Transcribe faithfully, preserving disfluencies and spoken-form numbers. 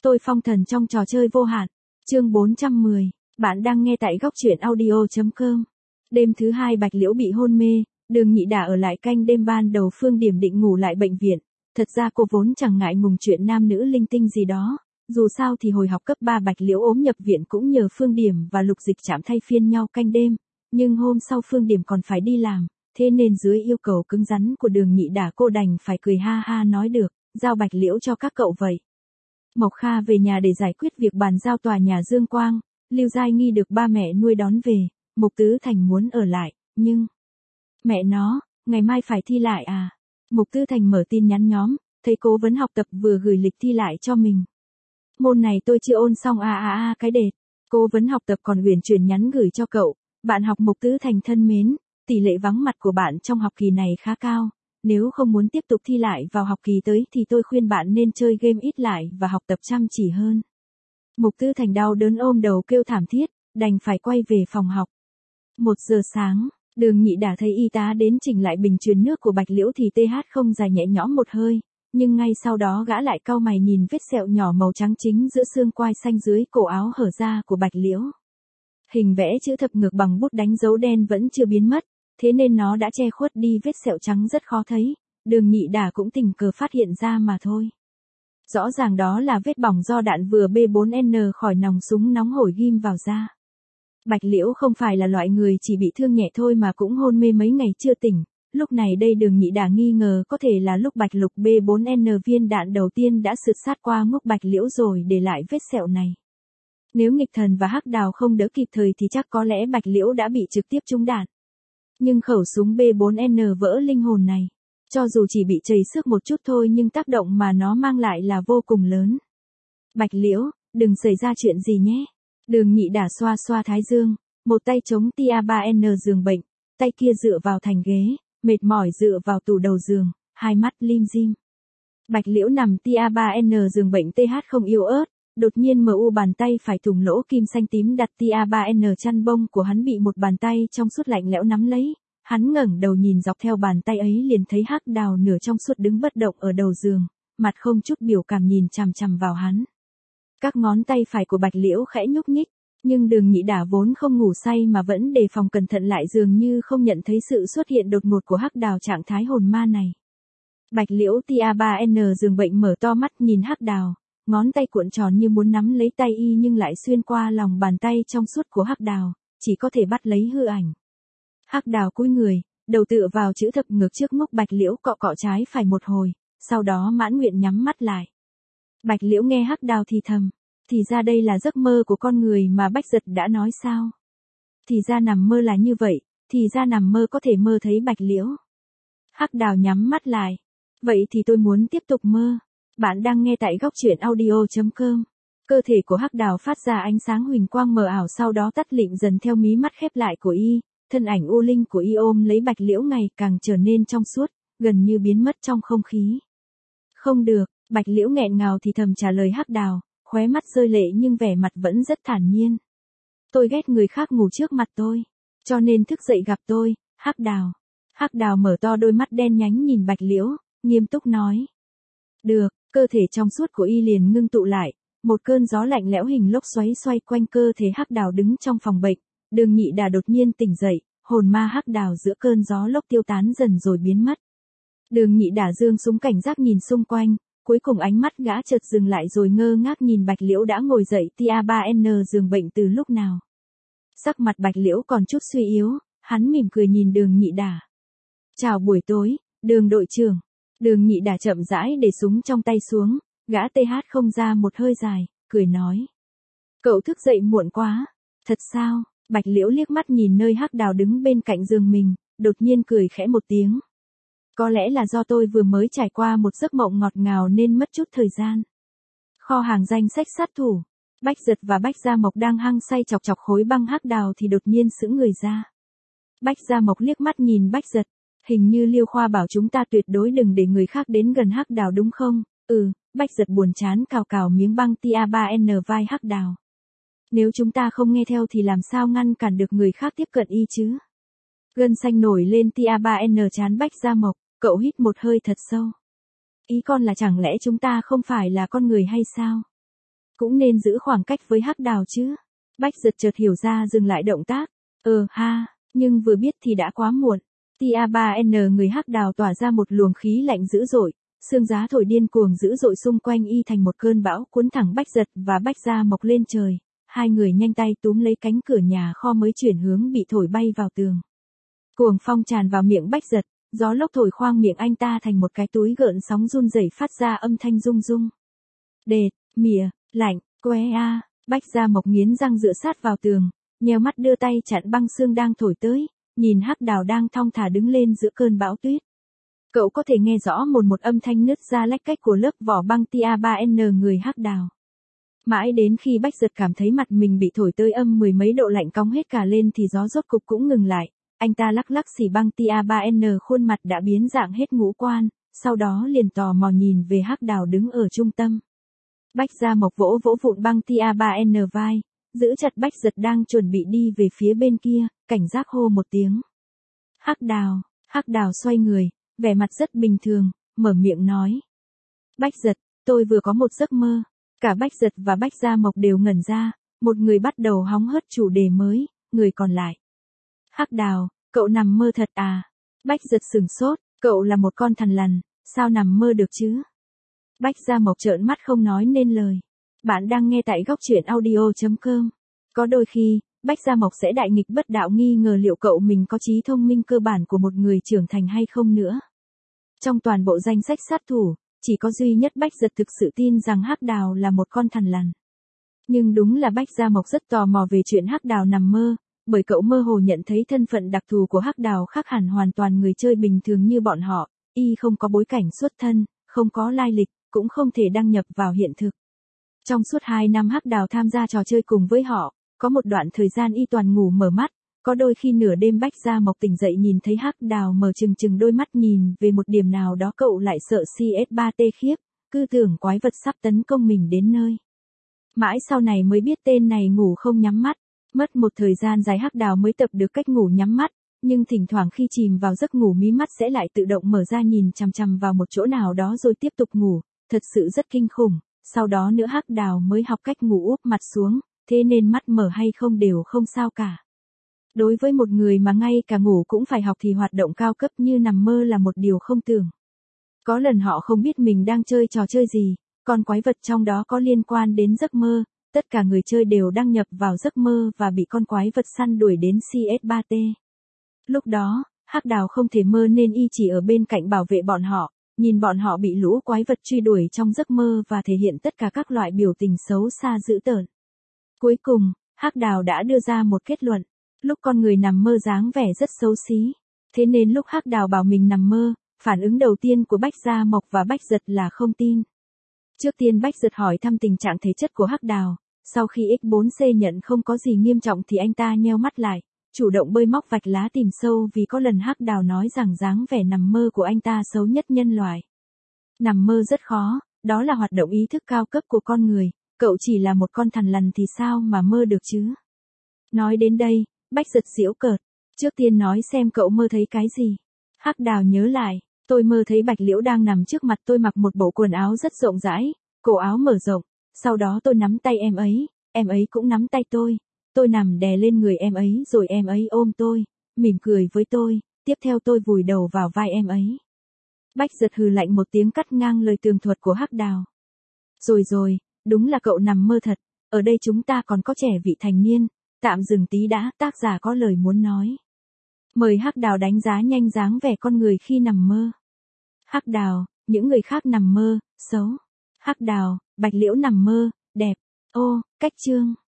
tôi phong thần trong trò chơi vô hạn. Chương bốn trăm mười. Bạn đang nghe tại góc truyện audio chấm com. Đêm thứ hai Bạch Liễu bị hôn mê, Đường Nhị Đả ở lại canh đêm. Ban đầu Phương Điểm định ngủ lại bệnh viện. Thật ra cô vốn chẳng ngại ngùng chuyện nam nữ linh tinh gì đó. Dù sao thì hồi học cấp ba Bạch Liễu ốm nhập viện cũng nhờ Phương Điểm và Lục Dịch Trạm thay phiên nhau canh đêm. Nhưng hôm sau Phương Điểm còn phải đi làm, thế nên dưới yêu cầu cứng rắn của Đường Nhị Đả cô đành phải cười ha ha nói được, giao Bạch Liễu cho các cậu vậy. Mộc Kha về nhà để giải quyết việc bàn giao tòa nhà Dương Quang. Lưu Giai Nghi được ba mẹ nuôi đón về. Mục Tứ Thành muốn ở lại, nhưng... Mẹ nó, ngày mai phải thi lại à? Mục Tứ Thành mở tin nhắn nhóm, thấy cố vấn học tập vừa gửi lịch thi lại cho mình. Môn này tôi chưa ôn xong a a a cái đệt. Cố vấn học tập còn uyển chuyển nhắn gửi cho cậu. Bạn học Mục Tứ Thành thân mến, tỷ lệ vắng mặt của bạn trong học kỳ này khá cao. Nếu không muốn tiếp tục thi lại vào học kỳ tới thì tôi khuyên bạn nên chơi game ít lại và học tập chăm chỉ hơn. Mục Tứ Thành đau đớn ôm đầu kêu thảm thiết, đành phải quay về phòng học. Một giờ sáng, Đường Nhị Đả thấy y tá đến chỉnh lại bình truyền nước của Bạch Liễu thì tê hát không dài nhẹ nhõm một hơi, nhưng ngay sau đó gã lại cau mày nhìn vết sẹo nhỏ màu trắng chính giữa xương quai xanh dưới cổ áo hở ra của Bạch Liễu. Hình vẽ chữ thập ngược bằng bút đánh dấu đen vẫn chưa biến mất, thế nên nó đã che khuất đi vết sẹo trắng rất khó thấy. Đường Nhị Đả cũng tình cờ phát hiện ra mà thôi. Rõ ràng đó là vết bỏng do đạn vừa B bốn N khỏi nòng súng nóng hổi ghim vào da. Bạch Liễu không phải là loại người chỉ bị thương nhẹ thôi mà cũng hôn mê mấy ngày chưa tỉnh. Lúc này đây Đường Nhị Đả nghi ngờ có thể là lúc Bạch Lục B bốn N viên đạn đầu tiên đã sượt sát qua ngốc Bạch Liễu rồi để lại vết sẹo này. Nếu Nghịch Thần và Hắc Đào không đỡ kịp thời thì chắc có lẽ Bạch Liễu đã bị trực tiếp trúng đạn. Nhưng khẩu súng B bốn N vỡ linh hồn này, cho dù chỉ bị trầy xước một chút thôi nhưng tác động mà nó mang lại là vô cùng lớn. Bạch Liễu, đừng xảy ra chuyện gì nhé. Đường Nhị Đả xoa xoa thái dương, một tay chống tia ba N giường bệnh, tay kia dựa vào thành ghế, mệt mỏi dựa vào tủ đầu giường, hai mắt lim dim. Bạch Liễu nằm tia ba N giường bệnh tê hát không yếu ớt, đột nhiên mờ u bàn tay phải thủng lỗ kim xanh tím đặt tia ba N chăn bông của hắn bị một bàn tay trong suốt lạnh lẽo nắm lấy. Hắn ngẩng đầu nhìn dọc theo bàn tay ấy liền thấy Hắc Đào nửa trong suốt đứng bất động ở đầu giường, mặt không chút biểu cảm nhìn chằm chằm vào hắn. Các ngón tay phải của Bạch Liễu khẽ nhúc nhích, nhưng Đường Nhị Đả vốn không ngủ say mà vẫn đề phòng cẩn thận lại dường như không nhận thấy sự xuất hiện đột ngột của Hắc Đào trạng thái hồn ma này. Bạch Liễu tia ba N giường bệnh mở to mắt nhìn Hắc Đào, ngón tay cuộn tròn như muốn nắm lấy tay y nhưng lại xuyên qua lòng bàn tay trong suốt của Hắc Đào, chỉ có thể bắt lấy hư ảnh. Hắc Đào cúi người, đầu tựa vào chữ thập ngược trước ngốc Bạch Liễu cọ cọ trái phải một hồi, sau đó mãn nguyện nhắm mắt lại. Bạch Liễu nghe Hắc Đào thì thầm, thì ra đây là giấc mơ của con người mà Bách Giật đã nói sao? Thì ra nằm mơ là như vậy, thì ra nằm mơ có thể mơ thấy Bạch Liễu. Hắc Đào nhắm mắt lại. Vậy thì tôi muốn tiếp tục mơ. Bạn đang nghe tại góc truyện audio chấm com. Cơ thể của Hắc Đào phát ra ánh sáng huỳnh quang mờ ảo sau đó tắt lịm dần theo mí mắt khép lại của y. Thân ảnh u linh của y ôm lấy Bạch Liễu ngày càng trở nên trong suốt, gần như biến mất trong không khí. Không được, Bạch Liễu nghẹn ngào thì thầm trả lời Hắc Đào, khóe mắt rơi lệ nhưng vẻ mặt vẫn rất thản nhiên. Tôi ghét người khác ngủ trước mặt tôi, cho nên thức dậy gặp tôi, Hắc Đào. Hắc Đào mở to đôi mắt đen nhánh nhìn Bạch Liễu, nghiêm túc nói. Được, cơ thể trong suốt của y liền ngưng tụ lại, một cơn gió lạnh lẽo hình lốc xoáy xoay quanh cơ thể Hắc Đào đứng trong phòng bệnh. Đường Nhị Đả đột nhiên tỉnh dậy, hồn ma Hắc Đào giữa cơn gió lốc tiêu tán dần rồi biến mất. Đường Nhị Đả giương súng cảnh giác nhìn xung quanh, cuối cùng ánh mắt gã chợt dừng lại rồi ngơ ngác nhìn Bạch Liễu đã ngồi dậy tia ba N giường bệnh từ lúc nào. Sắc mặt Bạch Liễu còn chút suy yếu, hắn mỉm cười nhìn Đường Nhị Đả. Chào buổi tối, Đường đội trưởng. Đường Nhị Đả chậm rãi để súng trong tay xuống, gã tê hát không ra một hơi dài, cười nói. Cậu thức dậy muộn quá, thật sao? Bạch Liễu liếc mắt nhìn nơi Hắc Đào đứng bên cạnh giường mình, đột nhiên cười khẽ một tiếng. Có lẽ là do tôi vừa mới trải qua một giấc mộng ngọt ngào nên mất chút thời gian. Kho hàng danh sách sát thủ, Bách Giật và Bách Gia Mộc đang hăng say chọc chọc khối băng Hắc Đào thì đột nhiên sững người ra. Bách Gia Mộc liếc mắt nhìn Bách Giật, hình như Liêu Khoa bảo chúng ta tuyệt đối đừng để người khác đến gần Hắc Đào đúng không? Ừ, Bách Giật buồn chán cào cào miếng băng tia ba N vai Hắc Đào. Nếu chúng ta không nghe theo thì làm sao ngăn cản được người khác tiếp cận y chứ? Gân xanh nổi lên tia ba N chán Bách Gia Mộc, cậu hít một hơi thật sâu. Ý con là chẳng lẽ chúng ta không phải là con người hay sao? cũng nên giữ khoảng cách với Hắc Đào chứ. Bách Giật chợt hiểu ra dừng lại động tác. Ờ ha, nhưng vừa biết thì đã quá muộn. Tia ba N người Hắc Đào tỏa ra một luồng khí lạnh dữ dội, sương giá thổi điên cuồng dữ dội xung quanh y thành một cơn bão cuốn thẳng Bách Giật và Bách Gia Mộc lên trời. Hai người nhanh tay túm lấy cánh cửa nhà kho mới chuyển hướng bị thổi bay vào tường. Cuồng phong tràn vào miệng Bách Giật, gió lốc thổi khoang miệng anh ta thành một cái túi gợn sóng run rẩy phát ra âm thanh rung rung. Đệt, mỉa, lạnh, que a, Bách Gia Mộc nghiến răng dựa sát vào tường, nheo mắt đưa tay chặn băng sương đang thổi tới, nhìn Hắc Đào đang thong thả đứng lên giữa cơn bão tuyết. Cậu có thể nghe rõ một một âm thanh nứt ra lách cách của lớp vỏ băng Tia ba N người Hắc Đào. Mãi đến khi Bách Giật cảm thấy mặt mình bị thổi tới âm mười mấy độ lạnh cong hết cả lên thì gió rốt cục cũng ngừng lại. Anh ta lắc lắc xì băng Tia ba N khuôn mặt đã biến dạng hết ngũ quan, sau đó liền tò mò nhìn về Hắc Đào đứng ở trung tâm. Bách Gia Mộc vỗ vỗ vụn băng Tia ba N vai, giữ chặt Bách Giật đang chuẩn bị đi về phía bên kia, cảnh giác hô một tiếng. Hắc Đào, Hắc Đào xoay người, vẻ mặt rất bình thường, mở miệng nói. Bách Giật, tôi vừa có một giấc mơ. Cả Bách Giật và Bách Gia Mộc đều ngẩn ra, một người bắt đầu hóng hớt chủ đề mới, người còn lại. Hắc Đào, cậu nằm mơ thật à? Bách Giật sửng sốt, cậu là một con thằn lằn, sao nằm mơ được chứ? Bách Gia Mộc trợn mắt không nói nên lời. Bạn đang nghe tại góc truyện audio chấm com. Có đôi khi, Bách Gia Mộc sẽ đại nghịch bất đạo nghi ngờ liệu cậu mình có trí thông minh cơ bản của một người trưởng thành hay không nữa. Trong toàn bộ danh sách sát thủ, chỉ có duy nhất Bách Giật thực sự tin rằng Hắc Đào là một con thằn lằn. Nhưng đúng là Bách Gia Mộc rất tò mò về chuyện Hắc Đào nằm mơ, bởi cậu mơ hồ nhận thấy thân phận đặc thù của Hắc Đào khác hẳn hoàn toàn người chơi bình thường như bọn họ, y không có bối cảnh xuất thân, không có lai lịch, cũng không thể đăng nhập vào hiện thực. Trong suốt hai năm Hắc Đào tham gia trò chơi cùng với họ, có một đoạn thời gian y toàn ngủ mở mắt, có đôi khi nửa đêm Bách Gia Mộc tỉnh dậy nhìn thấy Hắc Đào mở trừng trừng đôi mắt nhìn về một điểm nào đó cậu lại sợ C S ba T khiếp, cứ tưởng quái vật sắp tấn công mình đến nơi. Mãi sau này mới biết tên này ngủ không nhắm mắt, mất một thời gian dài Hắc Đào mới tập được cách ngủ nhắm mắt, nhưng thỉnh thoảng khi chìm vào giấc ngủ mí mắt sẽ lại tự động mở ra nhìn chằm chằm vào một chỗ nào đó rồi tiếp tục ngủ, thật sự rất kinh khủng. Sau đó nữa Hắc Đào mới học cách ngủ úp mặt xuống, thế nên mắt mở hay không đều không sao cả. Đối với một người mà ngay cả ngủ cũng phải học thì hoạt động cao cấp như nằm mơ là một điều không tưởng. Có lần họ không biết mình đang chơi trò chơi gì, còn quái vật trong đó có liên quan đến giấc mơ, tất cả người chơi đều đăng nhập vào giấc mơ và bị con quái vật săn đuổi đến C S ba T. Lúc đó, Hắc Đào không thể mơ nên y chỉ ở bên cạnh bảo vệ bọn họ, nhìn bọn họ bị lũ quái vật truy đuổi trong giấc mơ và thể hiện tất cả các loại biểu tình xấu xa dữ tợn. Cuối cùng, Hắc Đào đã đưa ra một kết luận. Lúc con người nằm mơ dáng vẻ rất xấu xí. Thế nên lúc Hắc Đào bảo mình nằm mơ, phản ứng đầu tiên của Bách Gia Mộc và Bách Giật là không tin. Trước tiên Bách Giật hỏi thăm tình trạng thể chất của Hắc Đào, sau khi X bốn C nhận không có gì nghiêm trọng thì anh ta nheo mắt lại, chủ động bơi móc vạch lá tìm sâu vì có lần Hắc Đào nói rằng dáng vẻ nằm mơ của anh ta xấu nhất nhân loại. Nằm mơ rất khó, đó là hoạt động ý thức cao cấp của con người, cậu chỉ là một con thằn lằn thì sao mà mơ được chứ? Nói đến đây, Bách Giật giễu cợt, trước tiên nói xem cậu mơ thấy cái gì. Hắc Đào nhớ lại, tôi mơ thấy Bạch Liễu đang nằm trước mặt tôi mặc một bộ quần áo rất rộng rãi, cổ áo mở rộng, sau đó tôi nắm tay em ấy, em ấy cũng nắm tay tôi, tôi nằm đè lên người em ấy rồi em ấy ôm tôi, mỉm cười với tôi, tiếp theo tôi vùi đầu vào vai em ấy. Bách Giật hừ lạnh một tiếng cắt ngang lời tường thuật của Hắc Đào. Rồi rồi, đúng là cậu nằm mơ thật, ở đây chúng ta còn có trẻ vị thành niên. Tạm dừng tí đã, tác giả có lời muốn nói. Mời Hắc Đào đánh giá nhanh dáng vẻ con người khi nằm mơ. Hắc Đào, những người khác nằm mơ, xấu. Hắc Đào, Bạch Liễu nằm mơ, đẹp. Ô, cách chương.